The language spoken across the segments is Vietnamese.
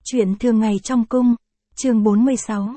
Chuyện thường ngày trong cung, chương 46,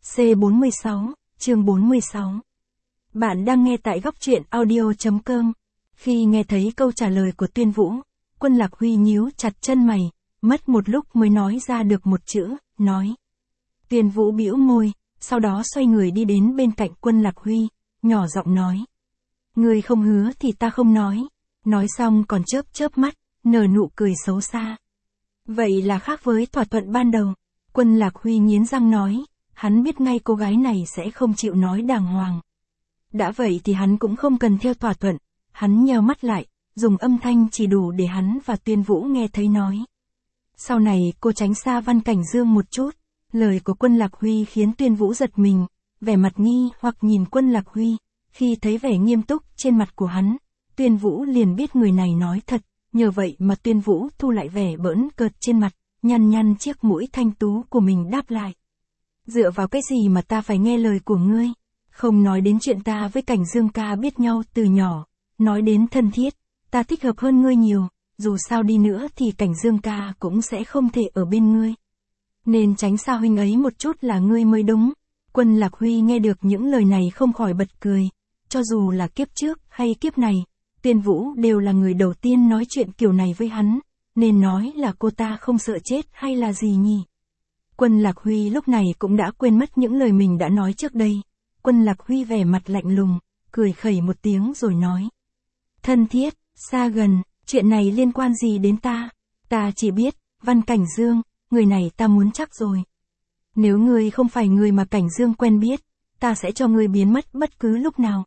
C46, chương 46. Bạn đang nghe tại góc truyện audio.com. Khi nghe thấy câu trả lời của Tuyên Vũ, Quân Lạc Huy nhíu chặt chân mày, mất một lúc mới nói ra được một chữ, nói. Tuyên Vũ bĩu môi, sau đó xoay người đi đến bên cạnh Quân Lạc Huy, nhỏ giọng nói. Ngươi không hứa thì ta không nói. Nói xong còn chớp mắt, nở nụ cười xấu xa. Vậy là khác với thỏa thuận ban đầu. Quân Lạc Huy nghiến răng nói, hắn biết ngay cô gái này sẽ không chịu nói đàng hoàng. Đã vậy thì hắn cũng không cần theo thỏa thuận, hắn nheo mắt lại, dùng âm thanh chỉ đủ để hắn và Tuyên Vũ nghe thấy nói. Sau này cô tránh xa Văn Cảnh Dương một chút. Lời của Quân Lạc Huy khiến Tuyên Vũ giật mình, vẻ mặt nghi hoặc nhìn Quân Lạc Huy. Khi thấy vẻ nghiêm túc trên mặt của hắn, Tuyên Vũ liền biết người này nói thật. Nhờ vậy mà Tuyên Vũ thu lại vẻ bỡn cợt trên mặt, nhăn chiếc mũi thanh tú của mình đáp lại. Dựa vào cái gì mà ta phải nghe lời của ngươi? Không nói đến chuyện ta với Cảnh Dương ca biết nhau từ nhỏ, nói đến thân thiết, ta thích hợp hơn ngươi nhiều, dù sao đi nữa thì Cảnh Dương ca cũng sẽ không thể ở bên ngươi. Nên tránh xa huynh ấy một chút là ngươi mới đúng. Quân Lạc Huy nghe được những lời này không khỏi bật cười, cho dù là kiếp trước hay kiếp này. Tuyên Vũ đều là người đầu tiên nói chuyện kiểu này với hắn, nên nói là cô ta không sợ chết hay là gì nhỉ? Quân Lạc Huy lúc này cũng đã quên mất những lời mình đã nói trước đây. Quân Lạc Huy vẻ mặt lạnh lùng, cười khẩy một tiếng rồi nói. Thân thiết, xa gần, chuyện này liên quan gì đến ta? Ta chỉ biết, Văn Cảnh Dương, người này ta muốn chắc rồi. Nếu ngươi không phải người mà Cảnh Dương quen biết, ta sẽ cho ngươi biến mất bất cứ lúc nào.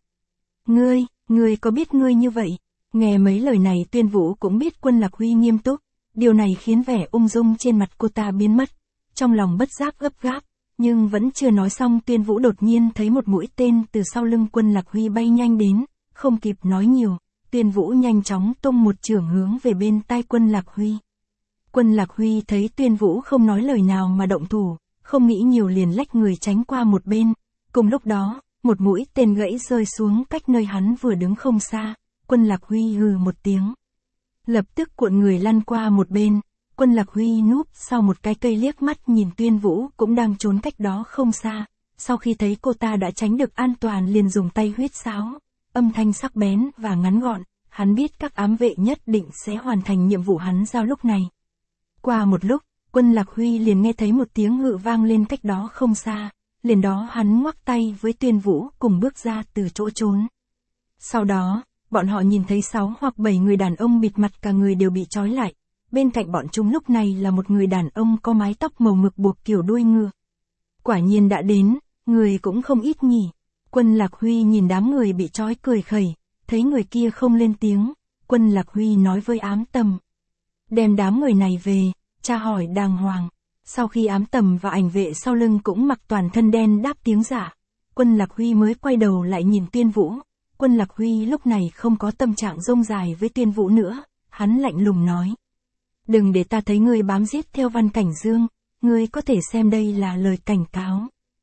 Ngươi có biết ngươi như vậy? Nghe mấy lời này Tuyên Vũ cũng biết Quân Lạc Huy nghiêm túc, điều này khiến vẻ ung dung trên mặt cô ta biến mất. Trong lòng bất giác gấp gáp, nhưng vẫn chưa nói xong Tuyên Vũ đột nhiên thấy một mũi tên từ sau lưng Quân Lạc Huy bay nhanh đến, không kịp nói nhiều, Tuyên Vũ nhanh chóng tung một chưởng hướng về bên tai Quân Lạc Huy. Quân Lạc Huy thấy Tuyên Vũ không nói lời nào mà động thủ, không nghĩ nhiều liền lách người tránh qua một bên. Cùng lúc đó, một mũi tên gãy rơi xuống cách nơi hắn vừa đứng không xa, Quân Lạc Huy hừ một tiếng. Lập tức cuộn người lăn qua một bên, Quân Lạc Huy núp sau một cái cây liếc mắt nhìn Tuyên Vũ cũng đang trốn cách đó không xa. Sau khi thấy cô ta đã tránh được an toàn liền dùng tay huýt sáo, âm thanh sắc bén và ngắn gọn, hắn biết các ám vệ nhất định sẽ hoàn thành nhiệm vụ hắn giao lúc này. Qua một lúc, Quân Lạc Huy liền nghe thấy một tiếng hự vang lên cách đó không xa. Liền đó hắn ngoắc tay với Tuyên Vũ cùng bước ra từ chỗ trốn. Sau đó, bọn họ nhìn thấy 6 hoặc 7 người đàn ông bịt mặt cả người đều bị trói lại. Bên cạnh bọn chúng lúc này là một người đàn ông có mái tóc màu mực buộc kiểu đuôi ngựa. Quả nhiên đã đến, người cũng không ít nhỉ. Quân Lạc Huy nhìn đám người bị trói cười khẩy, thấy người kia không lên tiếng. Quân Lạc Huy nói với Ám Tầm. Đem đám người này về, tra hỏi đàng hoàng. Sau khi Ám Tầm và ảnh vệ sau lưng cũng mặc toàn thân đen đáp tiếng giả, Quân Lạc Huy mới quay đầu lại nhìn Tuyên Vũ. Quân Lạc Huy lúc này không có tâm trạng rông dài với Tuyên Vũ nữa, hắn lạnh lùng nói. Đừng để ta thấy ngươi bám giết theo Văn Cảnh Dương, ngươi có thể xem đây là lời cảnh cáo.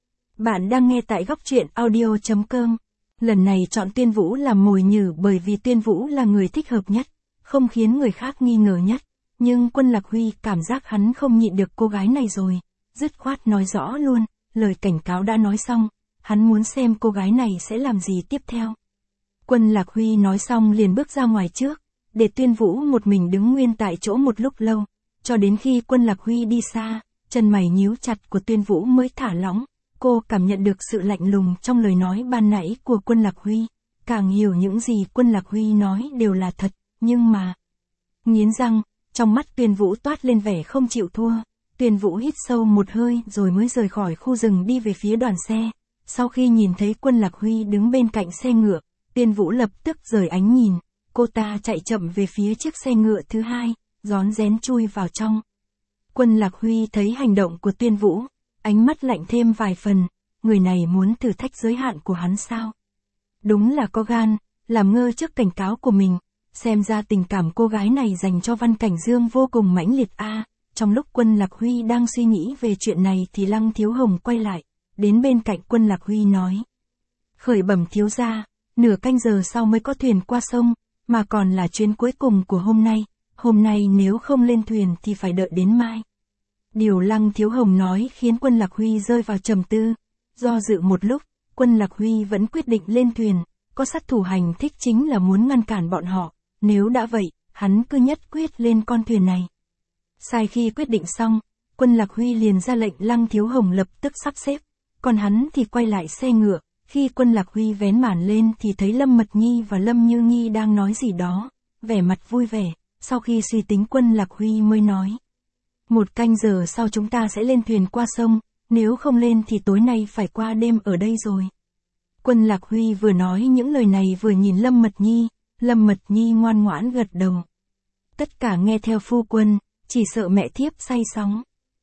Bạn đang nghe tại góc truyện audio.com. Lần này chọn Tuyên Vũ làm mồi nhử bởi vì Tuyên Vũ là người thích hợp nhất, không khiến người khác nghi ngờ nhất. Nhưng Quân Lạc Huy cảm giác hắn không nhịn được cô gái này rồi, dứt khoát nói rõ luôn, lời cảnh cáo đã nói xong, hắn muốn xem cô gái này sẽ làm gì tiếp theo. Quân Lạc Huy nói xong liền bước ra ngoài trước, để Tuyên Vũ một mình đứng nguyên tại chỗ một lúc lâu, cho đến khi Quân Lạc Huy đi xa, chân mày nhíu chặt của Tuyên Vũ mới thả lỏng. Cô cảm nhận được sự lạnh lùng trong lời nói ban nãy của Quân Lạc Huy, càng hiểu những gì Quân Lạc Huy nói đều là thật, nhưng mà... Nghiến răng, trong mắt Tuyên Vũ toát lên vẻ không chịu thua. Tuyên Vũ hít sâu một hơi rồi mới rời khỏi khu rừng đi về phía đoàn xe. Sau khi nhìn thấy Quân Lạc Huy đứng bên cạnh xe ngựa, Tuyên Vũ lập tức rời ánh nhìn. Cô ta chạy chậm về phía chiếc xe ngựa thứ hai, rón rén chui vào trong. Quân Lạc Huy thấy hành động của Tuyên Vũ, ánh mắt lạnh thêm vài phần. Người này muốn thử thách giới hạn của hắn sao? Đúng là có gan, làm ngơ trước cảnh cáo của mình. Xem ra tình cảm cô gái này dành cho Văn Cảnh Dương vô cùng mãnh liệt a. Trong lúc Quân Lạc Huy đang suy nghĩ về chuyện này thì Lăng Thiếu Hồng quay lại, đến bên cạnh Quân Lạc Huy nói. Khởi bẩm thiếu gia, nửa canh giờ sau mới có thuyền qua sông, mà còn là chuyến cuối cùng của hôm nay nếu không lên thuyền thì phải đợi đến mai. Điều Lăng Thiếu Hồng nói khiến Quân Lạc Huy rơi vào trầm tư. Do dự một lúc, Quân Lạc Huy vẫn quyết định lên thuyền, có sát thủ hành thích chính là muốn ngăn cản bọn họ, nếu đã vậy, hắn cứ nhất quyết lên con thuyền này. Sai khi quyết định xong, Quân Lạc Huy liền ra lệnh Lăng Thiếu Hồng lập tức sắp xếp, còn hắn thì quay lại xe ngựa. Khi Quân Lạc Huy vén màn lên thì thấy Lâm Mật Nhi và Lâm Như Nghi đang nói gì đó, vẻ mặt vui vẻ. Sau khi suy tính, Quân Lạc Huy mới nói: 1 canh giờ sau chúng ta sẽ lên thuyền qua sông, nếu không lên thì tối nay phải qua đêm ở đây rồi. Quân Lạc Huy vừa nói những lời này vừa nhìn Lâm Mật Nhi, Lâm Mật Nhi ngoan ngoãn gật đầu. Tất cả nghe theo phu quân, chỉ sợ mẹ thiếp say sóng.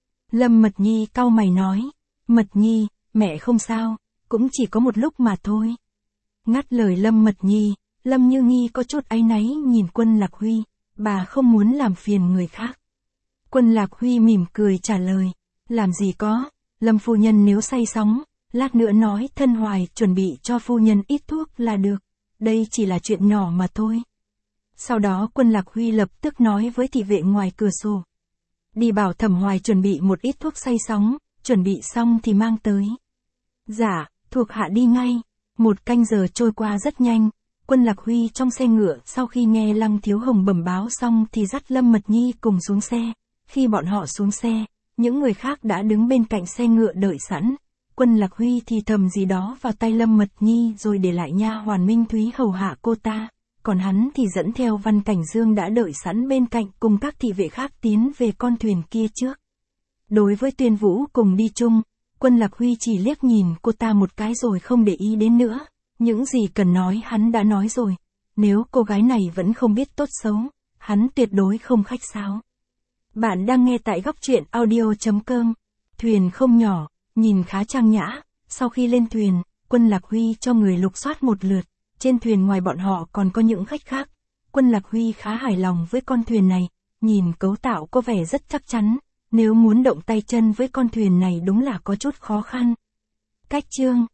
Lâm Mật Nhi cau mày nói: Mật Nhi, mẹ không sao, cũng chỉ có một lúc mà thôi. Ngắt lời Lâm Mật Nhi, Lâm Như Nghi có chút áy náy nhìn Quân Lạc Huy, bà không muốn làm phiền người khác. Quân Lạc Huy mỉm cười trả lời: làm gì có, Lâm phu nhân nếu say sóng, lát nữa nói Thân Hoài chuẩn bị cho phu nhân ít thuốc là được, đây chỉ là chuyện nhỏ mà thôi. Sau đó Quân Lạc Huy lập tức nói với thị vệ ngoài cửa sổ: đi bảo Thẩm Hoài chuẩn bị một ít thuốc say sóng, chuẩn bị xong thì mang tới. Dạ, thuộc hạ đi ngay. 1 canh giờ trôi qua rất nhanh. Quân Lạc Huy trong xe ngựa sau khi nghe Lăng Thiếu Hồng bẩm báo xong thì dắt Lâm Mật Nhi cùng xuống xe. Khi bọn họ xuống xe, những người khác đã đứng bên cạnh xe ngựa đợi sẵn. Quân Lạc Huy thì thầm gì đó vào tay Lâm Mật Nhi rồi để lại nha hoàn Minh Thúy hầu hạ cô ta. Còn hắn thì dẫn theo Văn Cảnh Dương đã đợi sẵn bên cạnh cùng các thị vệ khác tiến về con thuyền kia trước. Đối với Tuyên Vũ cùng đi chung, Quân Lạc Huy chỉ liếc nhìn cô ta một cái rồi không để ý đến nữa. Những gì cần nói hắn đã nói rồi. Nếu cô gái này vẫn không biết tốt xấu, hắn tuyệt đối không khách sáo. Bạn đang nghe tại góc truyện audio.com. Thuyền không nhỏ, nhìn khá trang nhã. Sau khi lên thuyền, Quân Lạc Huy cho người lục soát một lượt. Trên thuyền ngoài bọn họ còn có những khách khác. Quân Lạc Huy khá hài lòng với con thuyền này. Nhìn cấu tạo có vẻ rất chắc chắn. Nếu muốn động tay chân với con thuyền này đúng là có chút khó khăn. Cách chương